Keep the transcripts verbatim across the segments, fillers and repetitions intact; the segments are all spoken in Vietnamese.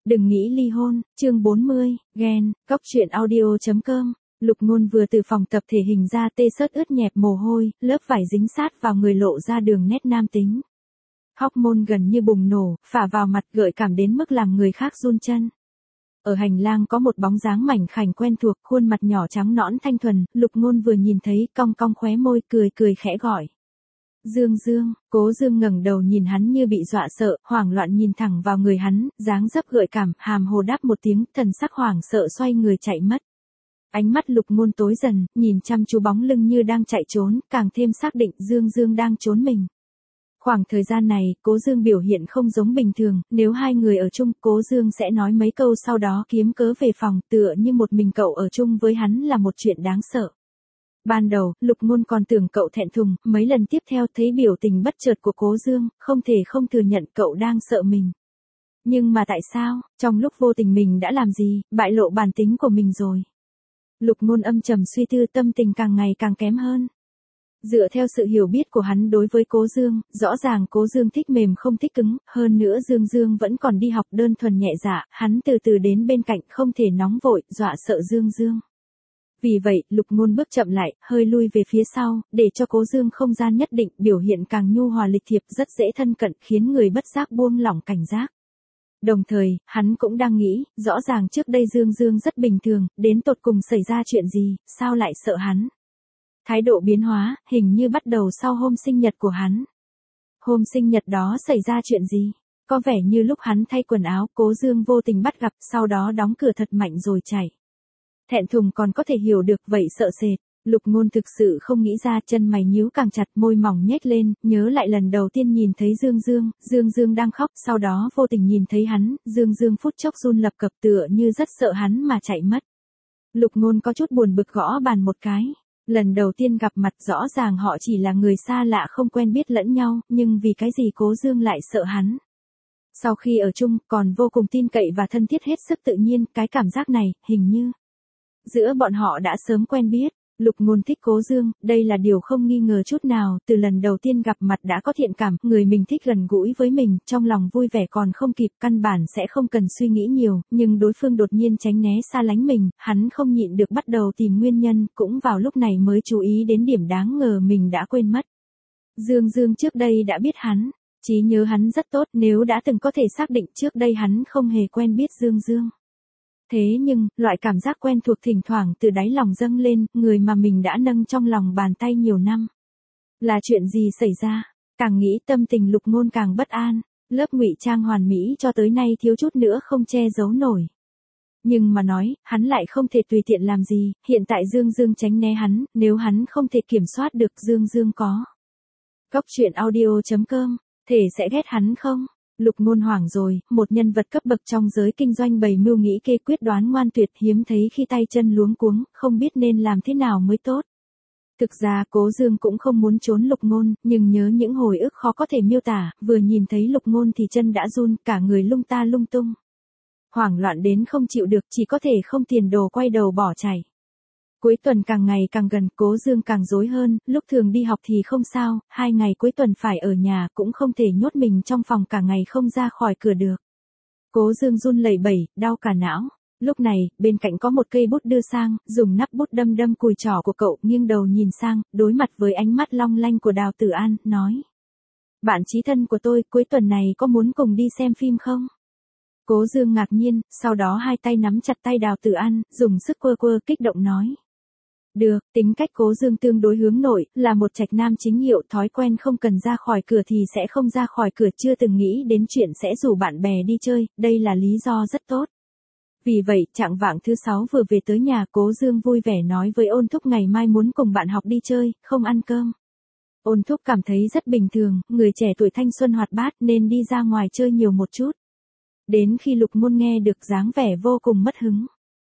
Đừng nghĩ ly hôn, chương bốn mươi, ghen, cóc truyện audio chấm com. Lục Ngôn vừa từ phòng tập thể hình ra tê sớt ướt nhẹp mồ hôi, lớp vải dính sát vào người lộ ra đường nét nam tính. Hormone gần như bùng nổ, phả vào mặt gợi cảm đến mức làm người khác run chân. Ở hành lang có một bóng dáng mảnh khảnh quen thuộc, khuôn mặt nhỏ trắng nõn thanh thuần, Lục Ngôn vừa nhìn thấy cong cong khóe môi, cười cười khẽ gọi. Dương Dương, Cố Dương ngẩng đầu nhìn hắn như bị dọa sợ, hoảng loạn nhìn thẳng vào người hắn, dáng dấp gợi cảm, hàm hồ đáp một tiếng, thần sắc hoảng sợ xoay người chạy mất. Ánh mắt Lục Ngôn tối dần, nhìn chăm chú bóng lưng như đang chạy trốn, càng thêm xác định Dương Dương đang trốn mình. Khoảng thời gian này, Cố Dương biểu hiện không giống bình thường, nếu hai người ở chung, Cố Dương sẽ nói mấy câu sau đó kiếm cớ về phòng, tựa như một mình cậu ở chung với hắn là một chuyện đáng sợ. Ban đầu, Lục Ngôn còn tưởng cậu thẹn thùng, mấy lần tiếp theo thấy biểu tình bất chợt của Cố Dương, không thể không thừa nhận cậu đang sợ mình. Nhưng mà tại sao, trong lúc vô tình mình đã làm gì, bại lộ bản tính của mình rồi. Lục Ngôn âm trầm suy tư, tâm tình càng ngày càng kém hơn. Dựa theo sự hiểu biết của hắn đối với Cố Dương, rõ ràng Cố Dương thích mềm không thích cứng, hơn nữa Dương Dương vẫn còn đi học đơn thuần nhẹ dạ, hắn từ từ đến bên cạnh không thể nóng vội, dọa sợ Dương Dương. Vì vậy, Lục Ngôn bước chậm lại, hơi lui về phía sau, để cho Cố Dương không gian nhất định, biểu hiện càng nhu hòa lịch thiệp, rất dễ thân cận, khiến người bất giác buông lỏng cảnh giác. Đồng thời, hắn cũng đang nghĩ, rõ ràng trước đây Dương Dương rất bình thường, đến tột cùng xảy ra chuyện gì, sao lại sợ hắn. Thái độ biến hóa, hình như bắt đầu sau hôm sinh nhật của hắn. Hôm sinh nhật đó xảy ra chuyện gì? Có vẻ như lúc hắn thay quần áo, Cố Dương vô tình bắt gặp, sau đó đóng cửa thật mạnh rồi chạy. Thẹn thùng còn có thể hiểu được, vậy sợ sệt. Lục Ngôn thực sự không nghĩ ra, chân mày nhíu càng chặt, môi mỏng nhếch lên, nhớ lại lần đầu tiên nhìn thấy Dương Dương, Dương Dương đang khóc, sau đó vô tình nhìn thấy hắn, Dương Dương phút chốc run lập cập tựa như rất sợ hắn mà chạy mất. Lục Ngôn có chút buồn bực gõ bàn một cái. Lần đầu tiên gặp mặt rõ ràng họ chỉ là người xa lạ không quen biết lẫn nhau, nhưng vì cái gì Cố Dương lại sợ hắn. Sau khi ở chung, còn vô cùng tin cậy và thân thiết hết sức tự nhiên, cái cảm giác này, hình như giữa bọn họ đã sớm quen biết. Lục Ngôn thích Cố Dương, đây là điều không nghi ngờ chút nào, từ lần đầu tiên gặp mặt đã có thiện cảm, người mình thích gần gũi với mình, trong lòng vui vẻ còn không kịp, căn bản sẽ không cần suy nghĩ nhiều, nhưng đối phương đột nhiên tránh né xa lánh mình, hắn không nhịn được bắt đầu tìm nguyên nhân, cũng vào lúc này mới chú ý đến điểm đáng ngờ mình đã quên mất. Dương Dương trước đây đã biết hắn, trí nhớ hắn rất tốt, nếu đã từng có thể xác định trước đây hắn không hề quen biết Dương Dương. Thế nhưng, loại cảm giác quen thuộc thỉnh thoảng từ đáy lòng dâng lên, người mà mình đã nâng trong lòng bàn tay nhiều năm. Là chuyện gì xảy ra? Càng nghĩ tâm tình Lục Ngôn càng bất an, lớp ngụy trang hoàn mỹ cho tới nay thiếu chút nữa không che giấu nổi. Nhưng mà nói, hắn lại không thể tùy tiện làm gì, hiện tại Dương Dương tránh né hắn, nếu hắn không thể kiểm soát được Dương Dương có. Cóc truyện audio chấm com, thể sẽ ghét hắn không? Lục Ngôn hoảng rồi, một nhân vật cấp bậc trong giới kinh doanh bày mưu nghĩ kê quyết đoán ngoan tuyệt, hiếm thấy khi tay chân luống cuống, không biết nên làm thế nào mới tốt. Thực ra Cố Dương cũng không muốn trốn Lục Ngôn, nhưng nhớ những hồi ức khó có thể miêu tả, vừa nhìn thấy Lục Ngôn thì chân đã run, cả người lung ta lung tung. Hoảng loạn đến không chịu được, chỉ có thể không tiền đồ quay đầu bỏ chạy. Cuối tuần càng ngày càng gần, Cố Dương càng rối hơn, lúc thường đi học thì không sao, hai ngày cuối tuần phải ở nhà, cũng không thể nhốt mình trong phòng cả ngày không ra khỏi cửa được. Cố Dương run lẩy bẩy, đau cả não. Lúc này, bên cạnh có một cây bút đưa sang, dùng nắp bút đâm đâm cùi trỏ của cậu, nghiêng đầu nhìn sang, đối mặt với ánh mắt long lanh của Đào Tử An, nói. Bạn chí thân của tôi, cuối tuần này có muốn cùng đi xem phim không? Cố Dương ngạc nhiên, sau đó hai tay nắm chặt tay Đào Tử An, dùng sức quơ quơ kích động nói. Được, tính cách Cố Dương tương đối hướng nội, là một trạch nam chính hiệu, thói quen không cần ra khỏi cửa thì sẽ không ra khỏi cửa, chưa từng nghĩ đến chuyện sẽ rủ bạn bè đi chơi, đây là lý do rất tốt. Vì vậy, trạng vạng thứ sáu vừa về tới nhà, Cố Dương vui vẻ nói với Ôn Thúc ngày mai muốn cùng bạn học đi chơi, không ăn cơm. Ôn Thúc cảm thấy rất bình thường, người trẻ tuổi thanh xuân hoạt bát nên đi ra ngoài chơi nhiều một chút. Đến khi Lục Ngôn nghe được dáng vẻ vô cùng mất hứng.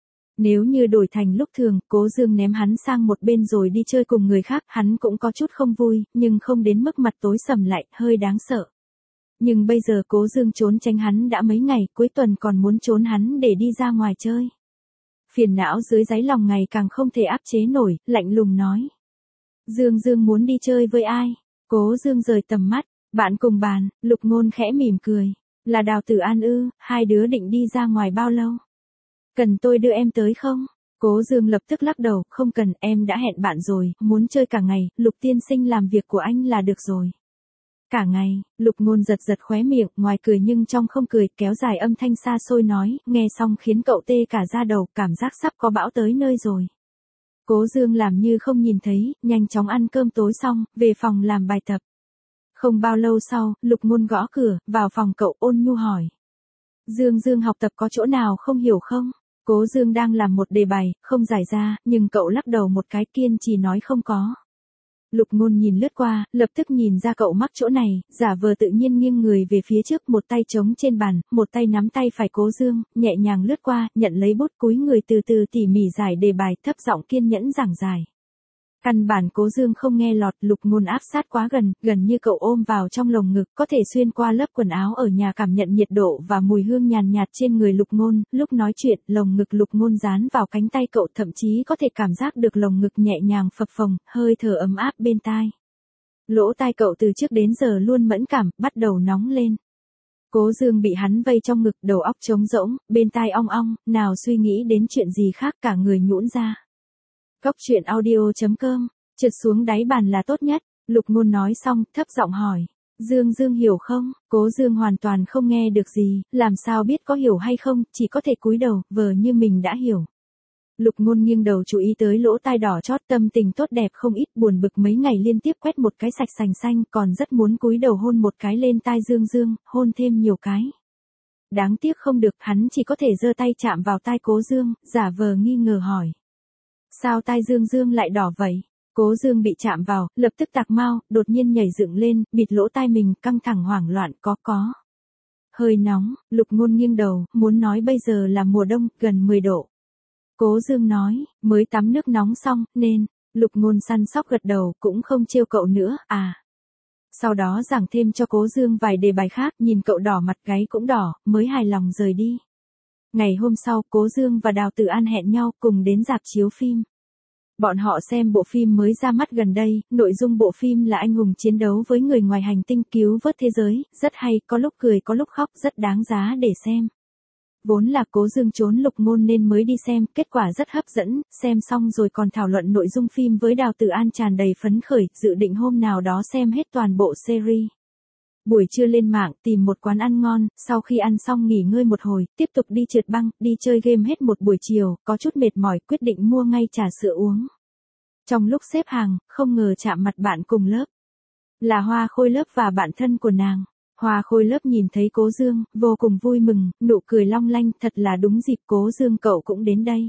Nếu như đổi thành lúc thường, Cố Dương ném hắn sang một bên rồi đi chơi cùng người khác, hắn cũng có chút không vui, nhưng không đến mức mặt tối sầm lại, hơi đáng sợ. Nhưng bây giờ Cố Dương trốn tránh hắn đã mấy ngày, cuối tuần còn muốn trốn hắn để đi ra ngoài chơi. Phiền não dưới đáy lòng ngày càng không thể áp chế nổi, lạnh lùng nói. Dương Dương muốn đi chơi với ai? Cố Dương rời tầm mắt, bạn cùng bàn, Lục Ngôn khẽ mỉm cười. Là Đào Tử An ư, hai đứa định đi ra ngoài bao lâu? Cần tôi đưa em tới không? Cố Dương lập tức lắc đầu, không cần, em đã hẹn bạn rồi, muốn chơi cả ngày, Lục tiên sinh làm việc của anh là được rồi. Cả ngày, Lục Ngôn giật giật khóe miệng, ngoài cười nhưng trong không cười, kéo dài âm thanh xa xôi nói, nghe xong khiến cậu tê cả da đầu, cảm giác sắp có bão tới nơi rồi. Cố Dương làm như không nhìn thấy, nhanh chóng ăn cơm tối xong, về phòng làm bài tập. Không bao lâu sau, Lục Ngôn gõ cửa, vào phòng cậu ôn nhu hỏi. Dương Dương học tập có chỗ nào không hiểu không? Cố Dương đang làm một đề bài, không giải ra, nhưng cậu lắc đầu một cái kiên trì nói không có. Lục Ngôn nhìn lướt qua, lập tức nhìn ra cậu mắc chỗ này, giả vờ tự nhiên nghiêng người về phía trước, một tay chống trên bàn, một tay nắm tay phải Cố Dương, nhẹ nhàng lướt qua, nhận lấy bút cúi người từ từ tỉ mỉ giải đề bài, thấp giọng kiên nhẫn giảng giải. Căn bản Cố Dương không nghe lọt, Lục Ngôn áp sát quá gần, gần như cậu ôm vào trong lồng ngực, có thể xuyên qua lớp quần áo ở nhà cảm nhận nhiệt độ và mùi hương nhàn nhạt trên người Lục Ngôn, lúc nói chuyện, lồng ngực Lục Ngôn dán vào cánh tay cậu, thậm chí có thể cảm giác được lồng ngực nhẹ nhàng phập phồng, hơi thở ấm áp bên tai. Lỗ tai cậu từ trước đến giờ luôn mẫn cảm, bắt đầu nóng lên. Cố Dương bị hắn vây trong ngực, đầu óc trống rỗng, bên tai ong ong, nào suy nghĩ đến chuyện gì khác, cả người nhũn ra. Cốc truyện audio chấm com, trượt xuống đáy bàn là tốt nhất, Lục Ngôn nói xong, thấp giọng hỏi. Dương Dương hiểu không? Cố Dương hoàn toàn không nghe được gì, làm sao biết có hiểu hay không, chỉ có thể cúi đầu, vờ như mình đã hiểu. Lục Ngôn nghiêng đầu chú ý tới lỗ tai đỏ chót, tâm tình tốt đẹp không ít, buồn bực mấy ngày liên tiếp quét một cái sạch sành xanh, còn rất muốn cúi đầu hôn một cái lên tai Dương Dương, hôn thêm nhiều cái. Đáng tiếc không được, hắn chỉ có thể giơ tay chạm vào tai Cố Dương, giả vờ nghi ngờ hỏi. Sao tai Dương Dương lại đỏ vậy? Cố Dương bị chạm vào, lập tức tạc mau, đột nhiên nhảy dựng lên, bịt lỗ tai mình, căng thẳng hoảng loạn, có có. Hơi nóng, Lục Ngôn nghiêng đầu, muốn nói bây giờ là mùa đông, gần mười độ. Cố Dương nói, mới tắm nước nóng xong, nên, Lục Ngôn săn sóc gật đầu, cũng không trêu cậu nữa, à. Sau đó giảng thêm cho Cố Dương vài đề bài khác, nhìn cậu đỏ mặt gáy cũng đỏ, mới hài lòng rời đi. Ngày hôm sau, Cố Dương và Đào Tử An hẹn nhau cùng đến rạp chiếu phim. Bọn họ xem bộ phim mới ra mắt gần đây, nội dung bộ phim là anh hùng chiến đấu với người ngoài hành tinh cứu vớt thế giới, rất hay, có lúc cười có lúc khóc, rất đáng giá để xem. Vốn là Cố Dương trốn Lục Ngôn nên mới đi xem, kết quả rất hấp dẫn, xem xong rồi còn thảo luận nội dung phim với Đào Tử An tràn đầy phấn khởi, dự định hôm nào đó xem hết toàn bộ series. Buổi trưa lên mạng tìm một quán ăn ngon, sau khi ăn xong nghỉ ngơi một hồi, tiếp tục đi trượt băng, đi chơi game hết một buổi chiều, có chút mệt mỏi, quyết định mua ngay trà sữa uống. Trong lúc xếp hàng, không ngờ chạm mặt bạn cùng lớp. Là Hoa Khôi lớp và bạn thân của nàng. Hoa Khôi lớp nhìn thấy Cố Dương, vô cùng vui mừng, nụ cười long lanh, thật là đúng dịp Cố Dương cậu cũng đến đây.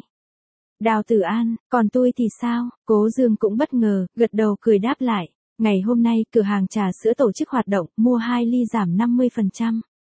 Đào Tử An, còn tôi thì sao? Cố Dương cũng bất ngờ, gật đầu cười đáp lại. Ngày hôm nay, cửa hàng trà sữa tổ chức hoạt động, mua hai ly giảm năm mươi phần trăm.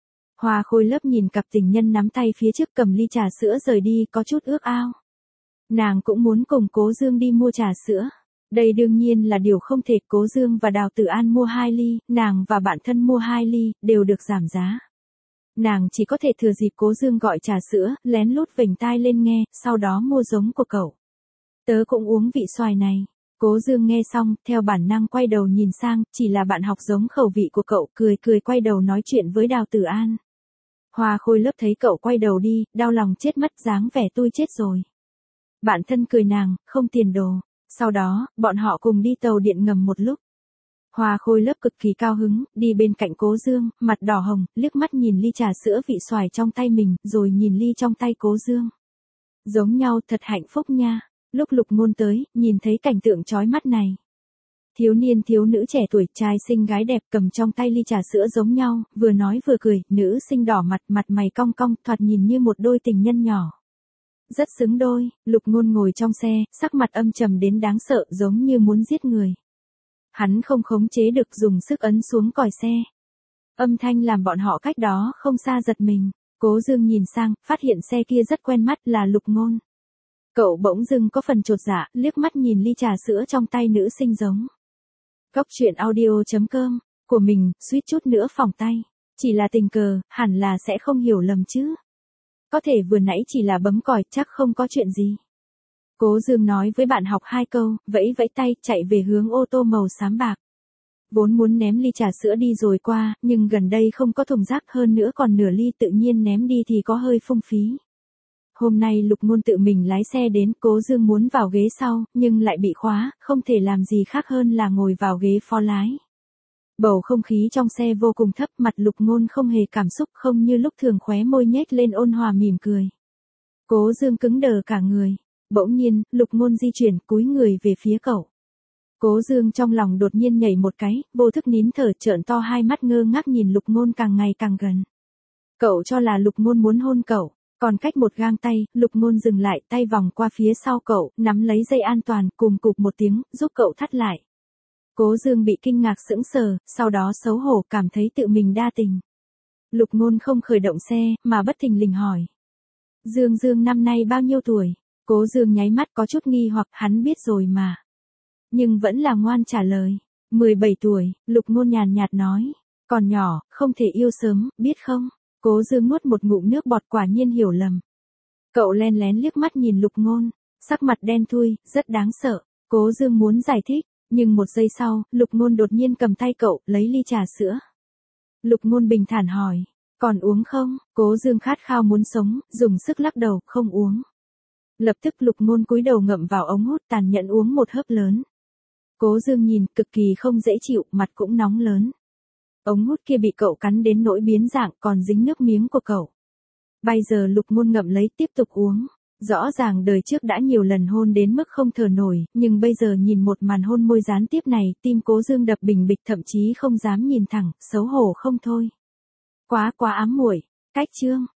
Hoa Khôi lớp nhìn cặp tình nhân nắm tay phía trước cầm ly trà sữa rời đi, có chút ước ao. Nàng cũng muốn cùng Cố Dương đi mua trà sữa. Đây đương nhiên là điều không thể, Cố Dương và Đào Tử An mua hai ly, nàng và bạn thân mua hai ly, đều được giảm giá. Nàng chỉ có thể thừa dịp Cố Dương gọi trà sữa, lén lút vểnh tai lên nghe, sau đó mua giống của cậu. Tớ cũng uống vị xoài này. Cố Dương nghe xong, theo bản năng quay đầu nhìn sang, chỉ là bạn học giống khẩu vị của cậu, cười cười quay đầu nói chuyện với Đào Tử An. Hoa Khôi lớp thấy cậu quay đầu đi, đau lòng chết mất, dáng vẻ tôi chết rồi. Bạn thân cười nàng, không tiền đồ. Sau đó, bọn họ cùng đi tàu điện ngầm một lúc. Hoa Khôi lớp cực kỳ cao hứng, đi bên cạnh Cố Dương, mặt đỏ hồng, liếc mắt nhìn ly trà sữa vị xoài trong tay mình, rồi nhìn ly trong tay Cố Dương. Giống nhau, thật hạnh phúc nha. Lúc Lục Ngôn tới, nhìn thấy cảnh tượng chói mắt này. Thiếu niên thiếu nữ trẻ tuổi, trai xinh gái đẹp cầm trong tay ly trà sữa giống nhau, vừa nói vừa cười, nữ sinh đỏ mặt, mặt mày cong cong, thoạt nhìn như một đôi tình nhân nhỏ. Rất xứng đôi, Lục Ngôn ngồi trong xe, sắc mặt âm trầm đến đáng sợ, giống như muốn giết người. Hắn không khống chế được, dùng sức ấn xuống còi xe. Âm thanh làm bọn họ cách đó không xa giật mình. Cố Dương nhìn sang, phát hiện xe kia rất quen mắt, là Lục Ngôn. Cậu bỗng dưng có phần chột dạ, liếc mắt nhìn ly trà sữa trong tay nữ sinh giống. Cốc truyện audio chấm com, của mình, suýt chút nữa phỏng tay. Chỉ là tình cờ, hẳn là sẽ không hiểu lầm chứ. Có thể vừa nãy chỉ là bấm còi, chắc không có chuyện gì. Cố Dương nói với bạn học hai câu, vẫy vẫy tay, chạy về hướng ô tô màu xám bạc. Vốn muốn ném ly trà sữa đi rồi qua, nhưng gần đây không có thùng rác, hơn nữa còn nửa ly tự nhiên ném đi thì có hơi phung phí. Hôm nay Lục Ngôn tự mình lái xe đến, Cố Dương muốn vào ghế sau, nhưng lại bị khóa, không thể làm gì khác hơn là ngồi vào ghế phó lái. Bầu không khí trong xe vô cùng thấp, mặt Lục Ngôn không hề cảm xúc, không như lúc thường khóe môi nhếch lên ôn hòa mỉm cười. Cố Dương cứng đờ cả người. Bỗng nhiên, Lục Ngôn di chuyển, cúi người về phía cậu. Cố Dương trong lòng đột nhiên nhảy một cái, vô thức nín thở, trợn to hai mắt ngơ ngác nhìn Lục Ngôn càng ngày càng gần. Cậu cho là Lục Ngôn muốn hôn cậu, còn cách một gang tay, Lục Ngôn dừng lại, tay vòng qua phía sau cậu, nắm lấy dây an toàn, cùm cụp một tiếng, giúp cậu thắt lại. Cố Dương bị kinh ngạc sững sờ, sau đó xấu hổ cảm thấy tự mình đa tình. Lục Ngôn không khởi động xe, mà bất thình lình hỏi. Dương Dương năm nay bao nhiêu tuổi? Cố Dương nháy mắt có chút nghi hoặc, hắn biết rồi mà. Nhưng vẫn là ngoan trả lời. mười bảy tuổi, Lục Ngôn nhàn nhạt nói. Còn nhỏ, không thể yêu sớm, biết không? Cố Dương nuốt một ngụm nước bọt, quả nhiên hiểu lầm. Cậu len lén liếc mắt nhìn Lục Ngôn, sắc mặt đen thui, rất đáng sợ. Cố Dương muốn giải thích, nhưng một giây sau, Lục Ngôn đột nhiên cầm tay cậu, lấy ly trà sữa. Lục Ngôn bình thản hỏi, còn uống không? Cố Dương khát khao muốn sống, dùng sức lắc đầu, không uống. Lập tức Lục Ngôn cúi đầu ngậm vào ống hút, tàn nhẫn uống một hớp lớn. Cố Dương nhìn, cực kỳ không dễ chịu, mặt cũng nóng lớn. Ống hút kia bị cậu cắn đến nỗi biến dạng, còn dính nước miếng của cậu. Bây giờ Lục Ngôn ngậm lấy, tiếp tục uống. Rõ ràng đời trước đã nhiều lần hôn đến mức không thở nổi, nhưng bây giờ nhìn một màn hôn môi gián tiếp này, tim Cố Dương đập bình bịch, thậm chí không dám nhìn thẳng, xấu hổ không thôi. Quá quá ám muội. Cách chương